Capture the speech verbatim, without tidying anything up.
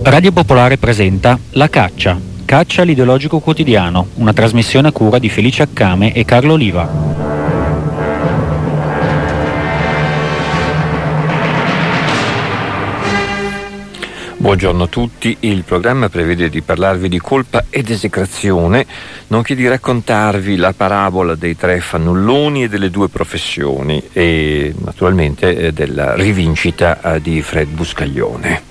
Radio Popolare presenta La Caccia, Caccia l'ideologico quotidiano, una trasmissione a cura di Felice Accame e Carlo Oliva. Buongiorno a tutti, il programma prevede di parlarvi di colpa ed esecrazione, nonché di raccontarvi la parabola dei tre fannulloni e delle due professioni e naturalmente eh, della rivincita eh, di Fred Buscaglione.